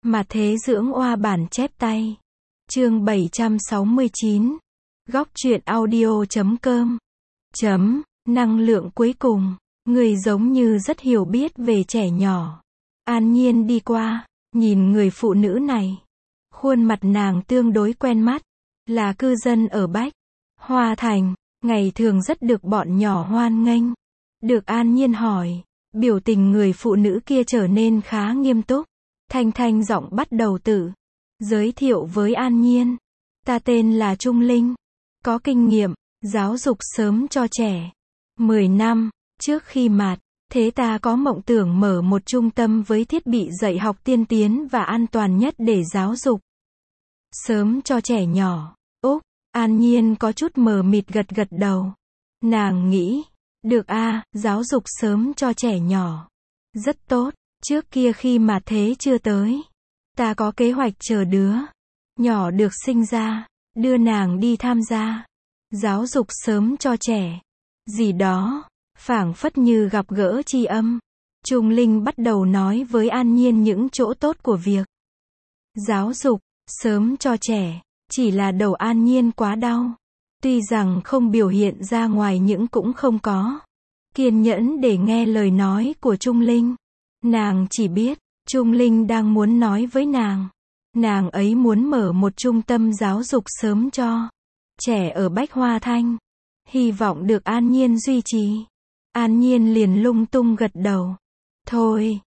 Mà thế dưỡng oa bản chép tay. Chương 769. Góc truyện audio.com. Năng lượng cuối cùng. Người giống như rất hiểu biết về trẻ nhỏ. An Nhiên đi qua, nhìn người phụ nữ này. Khuôn mặt nàng tương đối quen mắt. Là cư dân ở Bách Hoa Thành, ngày thường rất được bọn nhỏ hoan nghênh. Được An Nhiên hỏi, biểu tình người phụ nữ kia trở nên khá nghiêm túc. Thanh giọng bắt đầu tự giới thiệu với An Nhiên. Ta tên là Trung Linh, có kinh nghiệm giáo dục sớm cho trẻ 10 năm. Trước khi mạt thế ta có mộng tưởng mở một trung tâm với thiết bị dạy học tiên tiến và an toàn nhất để giáo dục sớm cho trẻ nhỏ. Úc, An Nhiên có chút mờ mịt gật đầu. Nàng nghĩ, được giáo dục sớm cho trẻ nhỏ. Rất tốt, trước kia khi mà thế chưa tới, ta có kế hoạch chờ đứa nhỏ được sinh ra, đưa nàng đi tham gia giáo dục sớm cho trẻ. Gì đó, phảng phất như gặp gỡ tri âm. Trung Linh bắt đầu nói với An Nhiên những chỗ tốt của việc giáo dục sớm cho trẻ. Chỉ là đầu An Nhiên quá đau. Tuy rằng không biểu hiện ra ngoài nhưng cũng không có kiên nhẫn để nghe lời nói của Trung Linh. Nàng chỉ biết, Trung Linh đang muốn nói với nàng. Nàng ấy muốn mở một trung tâm giáo dục sớm cho trẻ ở Bách Hoa Thanh. Hy vọng được An Nhiên duy trì. An Nhiên liền lung tung gật đầu. Thôi,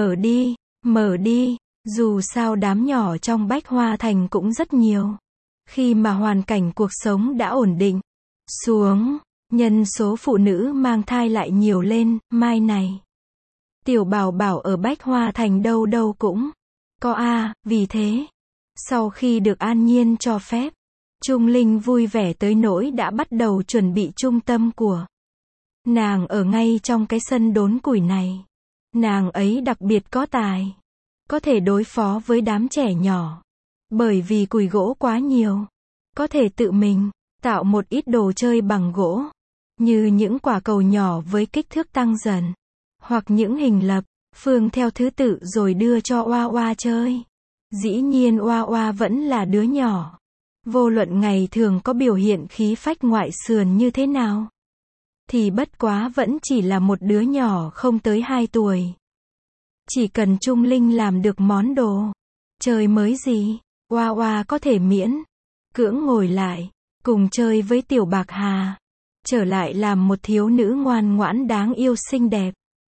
mở đi, dù sao đám nhỏ trong Bách Hoa Thành cũng rất nhiều. Khi mà hoàn cảnh cuộc sống đã ổn định xuống, nhân số phụ nữ mang thai lại nhiều lên, mai này tiểu bảo bảo ở Bách Hoa Thành đâu đâu cũng có vì thế, sau khi được An Nhiên cho phép, Trung Linh vui vẻ tới nỗi đã bắt đầu chuẩn bị trung tâm của nàng ở ngay trong cái sân đốn củi này. Nàng ấy đặc biệt có tài, có thể đối phó với đám trẻ nhỏ. Bởi vì củi gỗ quá nhiều, có thể tự mình tạo một ít đồ chơi bằng gỗ, như những quả cầu nhỏ với kích thước tăng dần, hoặc những hình lập phương theo thứ tự rồi đưa cho Oa Oa chơi. Dĩ nhiên Oa Oa vẫn là đứa nhỏ, vô luận ngày thường có biểu hiện khí phách ngoại sườn như thế nào, thì bất quá vẫn chỉ là một đứa nhỏ không tới 2 tuổi. Chỉ cần Trung Linh làm được món đồ chơi mới gì, Oa Oa có thể miễn cưỡng ngồi lại, cùng chơi với Tiểu Bạc Hà, trở lại làm một thiếu nữ ngoan ngoãn đáng yêu xinh đẹp.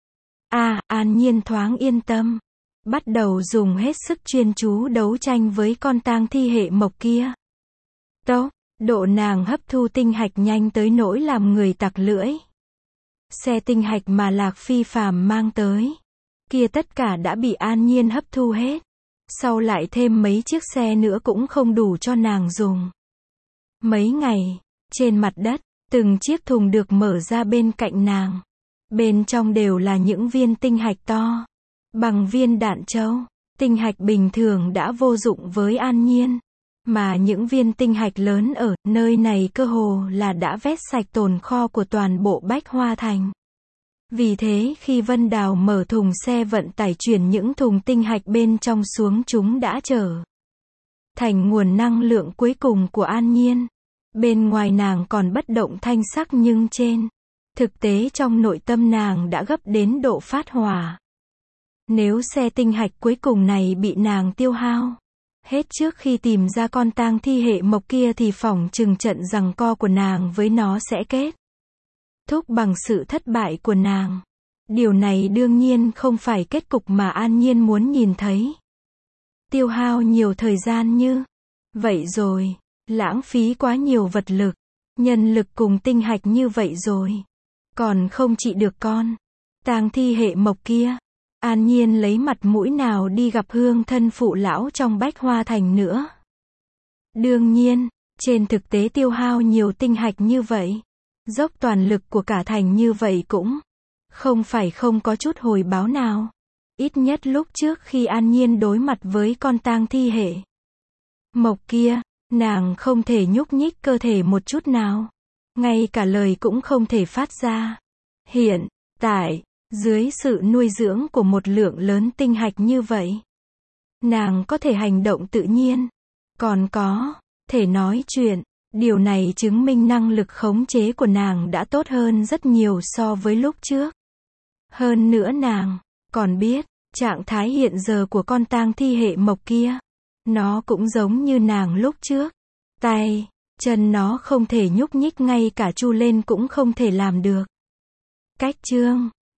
An Nhiên thoáng yên tâm, bắt đầu dùng hết sức chuyên chú đấu tranh với con tang thi hệ mộc kia. Tốc độ nàng hấp thu tinh hạch nhanh tới nỗi làm người tặc lưỡi. Xe tinh hạch mà Lạc Phi Phàm mang tới kia tất cả đã bị An Nhiên hấp thu hết. Sau lại thêm mấy chiếc xe nữa cũng không đủ cho nàng dùng. Mấy ngày, trên mặt đất, từng chiếc thùng được mở ra bên cạnh nàng. Bên trong đều là những viên tinh hạch to, bằng viên đạn trâu. Tinh hạch bình thường đã vô dụng với An Nhiên. Mà những viên tinh hạch lớn ở nơi này cơ hồ là đã vét sạch tồn kho của toàn bộ Bách Hoa Thành. Vì thế khi Vân Đào mở thùng xe vận tải chuyển những thùng tinh hạch bên trong xuống, chúng đã trở thành nguồn năng lượng cuối cùng của An Nhiên. Bên ngoài nàng còn bất động thanh sắc nhưng trên thực tế trong nội tâm nàng đã gấp đến độ phát hỏa. Nếu xe tinh hạch cuối cùng này bị nàng tiêu hao hết trước khi tìm ra con tang thi hệ mộc kia thì phỏng chừng trận giằng co của nàng với nó sẽ kết thúc bằng sự thất bại của nàng. Điều này đương nhiên không phải kết cục mà An Nhiên muốn nhìn thấy. Tiêu hao nhiều thời gian như vậy rồi, lãng phí quá nhiều vật lực, nhân lực cùng tinh hạch như vậy rồi, còn không trị được con tang thi hệ mộc kia. An Nhiên lấy mặt mũi nào đi gặp hương thân phụ lão trong Bách Hoa Thành nữa. Đương nhiên, trên thực tế tiêu hao nhiều tinh hạch như vậy, dốc toàn lực của cả thành như vậy cũng không phải không có chút hồi báo nào. Ít nhất lúc trước khi An Nhiên đối mặt với con tang thi hệ mộc kia, nàng không thể nhúc nhích cơ thể một chút nào. Ngay cả lời cũng không thể phát ra. Hiện tại, dưới sự nuôi dưỡng của một lượng lớn tinh hạch như vậy, Nàng có thể hành động tự nhiên, còn có thể nói chuyện. Điều này chứng minh năng lực khống chế của nàng đã tốt hơn rất nhiều so với lúc trước. Hơn nữa nàng còn biết, trạng thái hiện giờ của con tang thi hệ mộc kia, nó cũng giống như nàng lúc trước. Tay, chân nó không thể nhúc nhích, ngay cả chu lên cũng không thể làm được. Cách chương